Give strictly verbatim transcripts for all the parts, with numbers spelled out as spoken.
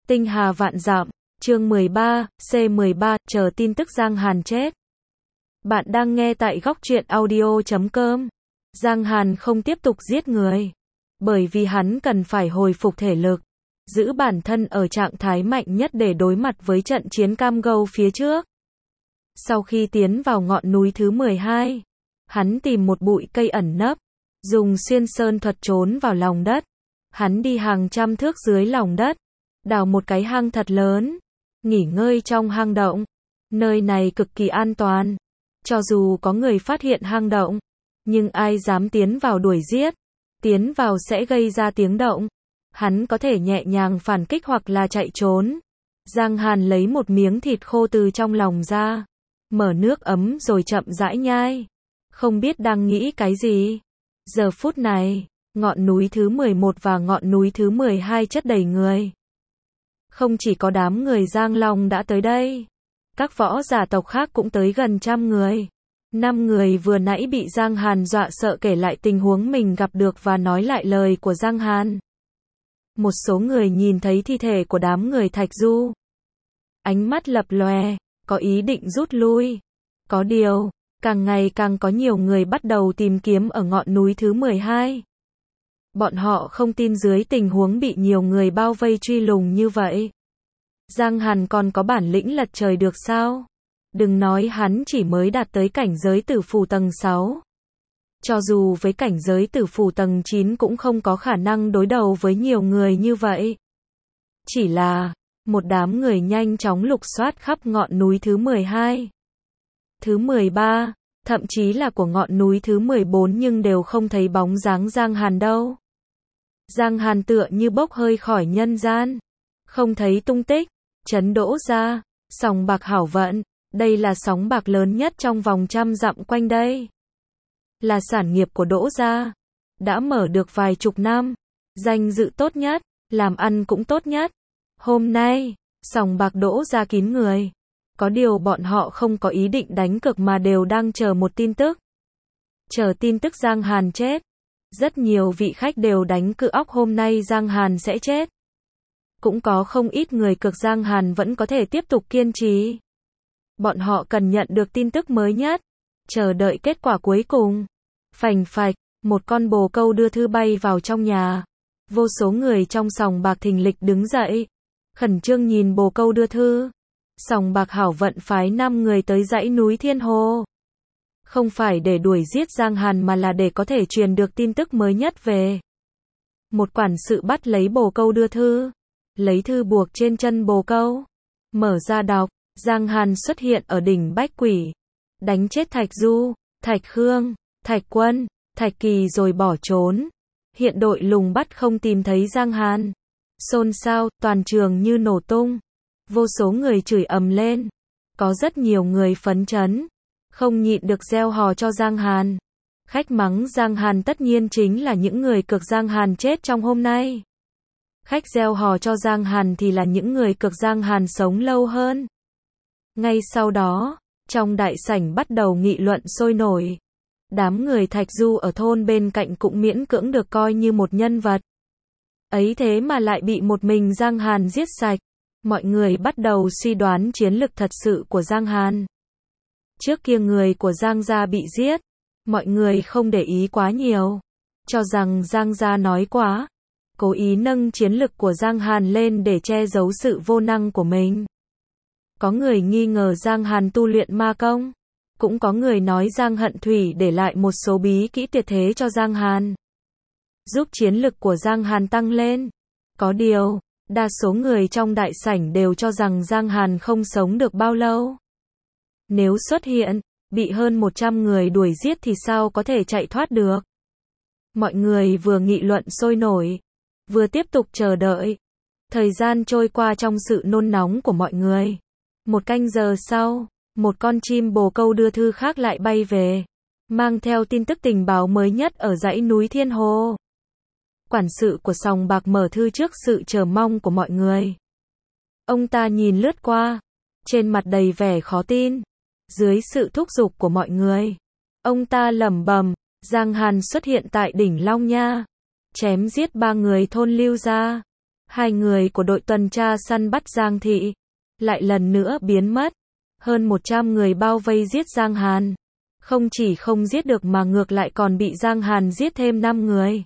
Tinh hà vạn dặm, chương mười ba, C mười ba, chờ tin tức Giang Hàn chết. Bạn đang nghe tại góc truyện audio chấm com. Giang Hàn không tiếp tục giết người, bởi vì hắn cần phải hồi phục thể lực, giữ bản thân ở trạng thái mạnh nhất để đối mặt với trận chiến cam go phía trước. Sau khi tiến vào ngọn núi thứ mười hai, hắn tìm một bụi cây ẩn nấp, dùng xuyên sơn thuật trốn vào lòng đất. Hắn đi hàng trăm thước dưới lòng đất, đào một cái hang thật lớn, nghỉ ngơi trong hang động. Nơi này cực kỳ an toàn, cho dù có người phát hiện hang động, nhưng ai dám tiến vào đuổi giết, tiến vào sẽ gây ra tiếng động. Hắn có thể nhẹ nhàng phản kích hoặc là chạy trốn. Giang Hàn lấy một miếng thịt khô từ trong lòng ra, mở nước ấm rồi chậm rãi nhai, không biết đang nghĩ cái gì. Giờ phút này, ngọn núi thứ mười một và ngọn núi thứ mười hai chất đầy người. Không chỉ có đám người Giang Long đã tới đây, các võ giả tộc khác cũng tới gần trăm người. Năm người vừa nãy bị Giang Hàn dọa sợ kể lại tình huống mình gặp được và nói lại lời của Giang Hàn. Một số người nhìn thấy thi thể của đám người Thạch Du, ánh mắt lập lòe, có ý định rút lui. Có điều, càng ngày càng có nhiều người bắt đầu tìm kiếm ở ngọn núi thứ mười hai. Bọn họ không tin dưới tình huống bị nhiều người bao vây truy lùng như vậy, Giang Hàn còn có bản lĩnh lật trời được sao? Đừng nói hắn chỉ mới đạt tới cảnh giới tử phù tầng sáu. Cho dù với cảnh giới tử phù tầng chín cũng không có khả năng đối đầu với nhiều người như vậy. Chỉ là, một đám người nhanh chóng lục soát khắp ngọn núi thứ mười hai, thứ mười ba, thậm chí là của ngọn núi thứ mười bốn nhưng đều không thấy bóng dáng Giang Hàn đâu. Giang Hàn tựa như bốc hơi khỏi nhân gian, không thấy tung tích. Trấn Đỗ gia, sòng bạc hảo vận, đây là sòng bạc lớn nhất trong vòng trăm dặm quanh đây. Là sản nghiệp của Đỗ gia, đã mở được vài chục năm, danh dự tốt nhất, làm ăn cũng tốt nhất. Hôm nay, sòng bạc Đỗ gia kín người. Có điều bọn họ không có ý định đánh cược mà đều đang chờ một tin tức. Chờ tin tức Giang Hàn chết. Rất nhiều vị khách đều đánh cược óc hôm nay Giang Hàn sẽ chết. Cũng có không ít người cược Giang Hàn vẫn có thể tiếp tục kiên trì. Bọn họ cần nhận được tin tức mới nhất, chờ đợi kết quả cuối cùng. Phành phạch, một con bồ câu đưa thư bay vào trong nhà. Vô số người trong sòng bạc thình lịch đứng dậy, khẩn trương nhìn bồ câu đưa thư. Sòng bạc hảo vận phái năm người tới dãy núi Thiên Hồ. Không phải để đuổi giết Giang Hàn mà là để có thể truyền được tin tức mới nhất về. Một quản sự bắt lấy bồ câu đưa thư, lấy thư buộc trên chân bồ câu, mở ra đọc. Giang Hàn xuất hiện ở đỉnh Bách Quỷ, đánh chết Thạch Du, Thạch Khương, Thạch Quân, Thạch Kỳ rồi bỏ trốn. Hiện đội lùng bắt không tìm thấy Giang Hàn. Xôn xao, toàn trường như nổ tung. Vô số người chửi ầm lên. Có rất nhiều người phấn chấn, không nhịn được reo hò cho Giang Hàn. Khách mắng Giang Hàn tất nhiên chính là những người cược Giang Hàn chết trong hôm nay. Khách reo hò cho Giang Hàn thì là những người cược Giang Hàn sống lâu hơn. Ngay sau đó, trong đại sảnh bắt đầu nghị luận sôi nổi. Đám người Thạch Du ở thôn bên cạnh cũng miễn cưỡng được coi như một nhân vật. Ấy thế mà lại bị một mình Giang Hàn giết sạch. Mọi người bắt đầu suy đoán chiến lực thật sự của Giang Hàn. Trước kia người của Giang gia bị giết, mọi người không để ý quá nhiều, cho rằng Giang gia nói quá, cố ý nâng chiến lực của Giang Hàn lên để che giấu sự vô năng của mình. Có người nghi ngờ Giang Hàn tu luyện ma công, cũng có người nói Giang Hận Thủy để lại một số bí kỹ tuyệt thế cho Giang Hàn, giúp chiến lực của Giang Hàn tăng lên. Có điều, đa số người trong đại sảnh đều cho rằng Giang Hàn không sống được bao lâu. Nếu xuất hiện, bị hơn một trăm người đuổi giết thì sao có thể chạy thoát được. Mọi người vừa nghị luận sôi nổi, vừa tiếp tục chờ đợi. Thời gian trôi qua trong sự nôn nóng của mọi người. Một canh giờ sau, một con chim bồ câu đưa thư khác lại bay về, mang theo tin tức tình báo mới nhất ở dãy núi Thiên Hồ. Quản sự của sòng bạc mở thư trước sự chờ mong của mọi người. Ông ta nhìn lướt qua, trên mặt đầy vẻ khó tin. Dưới sự thúc giục của mọi người, ông ta lẩm bẩm, Giang Hàn xuất hiện tại đỉnh Long Nha, chém giết ba người thôn Lưu gia. Hai người của đội tuần tra săn bắt Giang Thị lại lần nữa biến mất. Hơn một trăm người bao vây giết Giang Hàn. Không chỉ không giết được mà ngược lại còn bị Giang Hàn giết thêm năm người.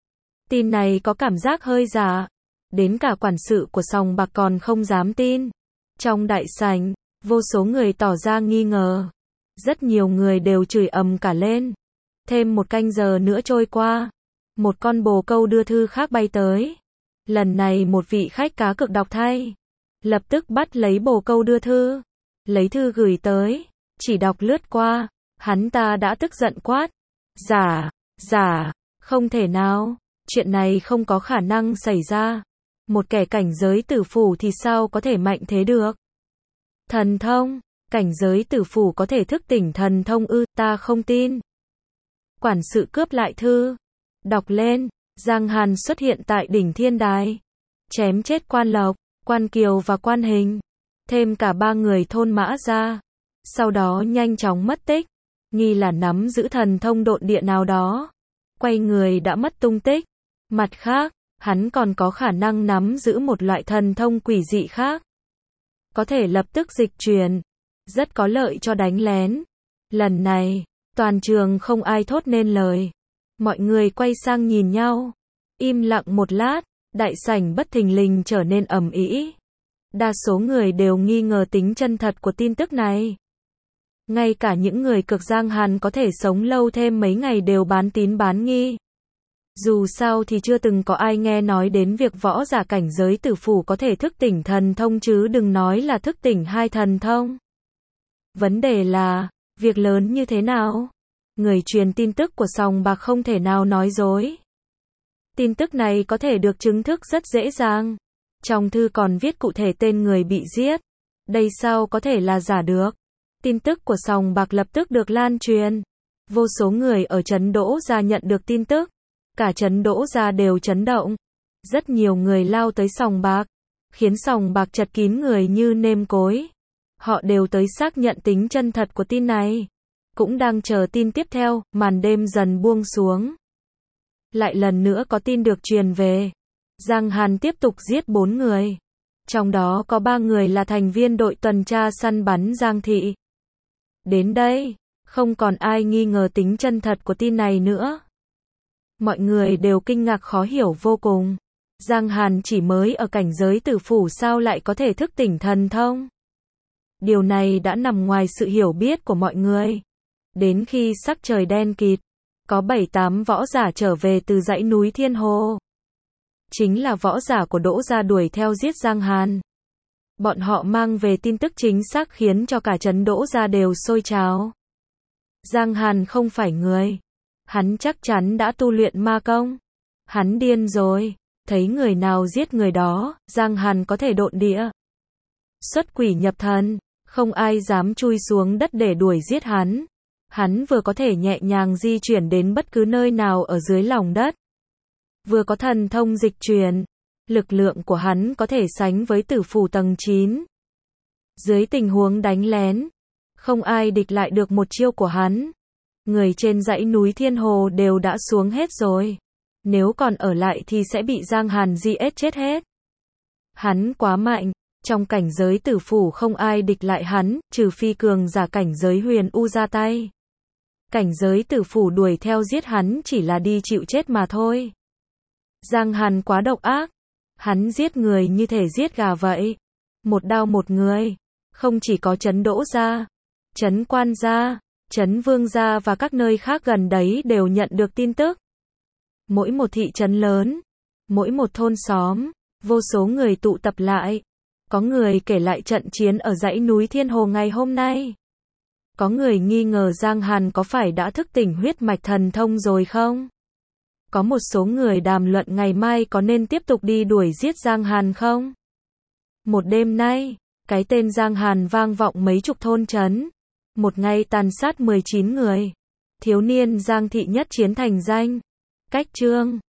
Tin này có cảm giác hơi giả. Đến cả quản sự của sòng bạc còn không dám tin. Trong đại sảnh, vô số người tỏ ra nghi ngờ. Rất nhiều người đều chửi ầm cả lên. Thêm một canh giờ nữa trôi qua. Một con bồ câu đưa thư khác bay tới. Lần này một vị khách cá cược đọc thay. Lập tức bắt lấy bồ câu đưa thư. Lấy thư gửi tới. Chỉ đọc lướt qua. Hắn ta đã tức giận quát. Giả, giả, không thể nào. Chuyện này không có khả năng xảy ra. Một kẻ cảnh giới tử phủ thì sao có thể mạnh thế được? Thần thông, cảnh giới tử phủ có thể thức tỉnh thần thông ư, ta không tin. Quản sự cướp lại thư. Đọc lên, Giang Hàn xuất hiện tại đỉnh thiên đài. Chém chết Quan Lộc, Quan Kiều và Quan Hình. Thêm cả ba người thôn Mã ra. Sau đó nhanh chóng mất tích. Nghi là nắm giữ thần thông độn địa nào đó. Quay người đã mất tung tích. Mặt khác, hắn còn có khả năng nắm giữ một loại thần thông quỷ dị khác. Có thể lập tức dịch chuyển. Rất có lợi cho đánh lén. Lần này, toàn trường không ai thốt nên lời. Mọi người quay sang nhìn nhau. Im lặng một lát, đại sảnh bất thình lình trở nên ầm ĩ. Đa số người đều nghi ngờ tính chân thật của tin tức này. Ngay cả những người cực Giang Hàn có thể sống lâu thêm mấy ngày đều bán tín bán nghi. Dù sao thì chưa từng có ai nghe nói đến việc võ giả cảnh giới tử phủ có thể thức tỉnh thần thông chứ đừng nói là thức tỉnh hai thần thông. Vấn đề là, việc lớn như thế nào? Người truyền tin tức của sòng bạc không thể nào nói dối. Tin tức này có thể được chứng thực rất dễ dàng. Trong thư còn viết cụ thể tên người bị giết. Đây sao có thể là giả được? Tin tức của sòng bạc lập tức được lan truyền. Vô số người ở trấn Đỗ Gia nhận được tin tức. Cả trấn Đỗ Gia đều chấn động. Rất nhiều người lao tới sòng bạc. Khiến sòng bạc chật kín người như nêm cối. Họ đều tới xác nhận tính chân thật của tin này. Cũng đang chờ tin tiếp theo, màn đêm dần buông xuống. Lại lần nữa có tin được truyền về. Giang Hàn tiếp tục giết bốn người. Trong đó có ba người là thành viên đội tuần tra săn bắn Giang Thị. Đến đây, không còn ai nghi ngờ tính chân thật của tin này nữa. Mọi người đều kinh ngạc khó hiểu vô cùng. Giang Hàn chỉ mới ở cảnh giới tử phủ sao lại có thể thức tỉnh thần thông. Điều này đã nằm ngoài sự hiểu biết của mọi người. Đến khi sắc trời đen kịt, có bảy tám võ giả trở về từ dãy núi Thiên Hồ. Chính là võ giả của Đỗ Gia đuổi theo giết Giang Hàn. Bọn họ mang về tin tức chính xác khiến cho cả trấn Đỗ Gia đều sôi trào. Giang Hàn không phải người. Hắn chắc chắn đã tu luyện ma công. Hắn điên rồi. Thấy người nào giết người đó, Giang Hàn có thể độn địa. Xuất quỷ nhập thần. Không ai dám chui xuống đất để đuổi giết hắn. Hắn vừa có thể nhẹ nhàng di chuyển đến bất cứ nơi nào ở dưới lòng đất. Vừa có thần thông dịch chuyển. Lực lượng của hắn có thể sánh với tử phủ tầng chín. Dưới tình huống đánh lén, không ai địch lại được một chiêu của hắn. Người trên dãy núi Thiên Hồ đều đã xuống hết rồi. Nếu còn ở lại thì sẽ bị Giang Hàn giết chết hết. Hắn quá mạnh. Trong cảnh giới tử phủ không ai địch lại hắn, trừ phi cường giả cảnh giới huyền u ra tay. Cảnh giới tử phủ đuổi theo giết hắn chỉ là đi chịu chết mà thôi. Giang Hàn quá độc ác. Hắn giết người như thể giết gà vậy. Một đao một người. Không chỉ có trấn Đỗ Gia, trấn Quan Gia, trấn Vương Gia và các nơi khác gần đấy đều nhận được tin tức. Mỗi một thị trấn lớn, mỗi một thôn xóm, vô số người tụ tập lại. Có người kể lại trận chiến ở dãy núi Thiên Hồ ngày hôm nay. Có người nghi ngờ Giang Hàn có phải đã thức tỉnh huyết mạch thần thông rồi không? Có một số người đàm luận ngày mai có nên tiếp tục đi đuổi giết Giang Hàn không? Một đêm nay, cái tên Giang Hàn vang vọng mấy chục thôn trấn. Một ngày tàn sát mười chín người. Thiếu niên Giang Thị nhất chiến thành danh. Cách chương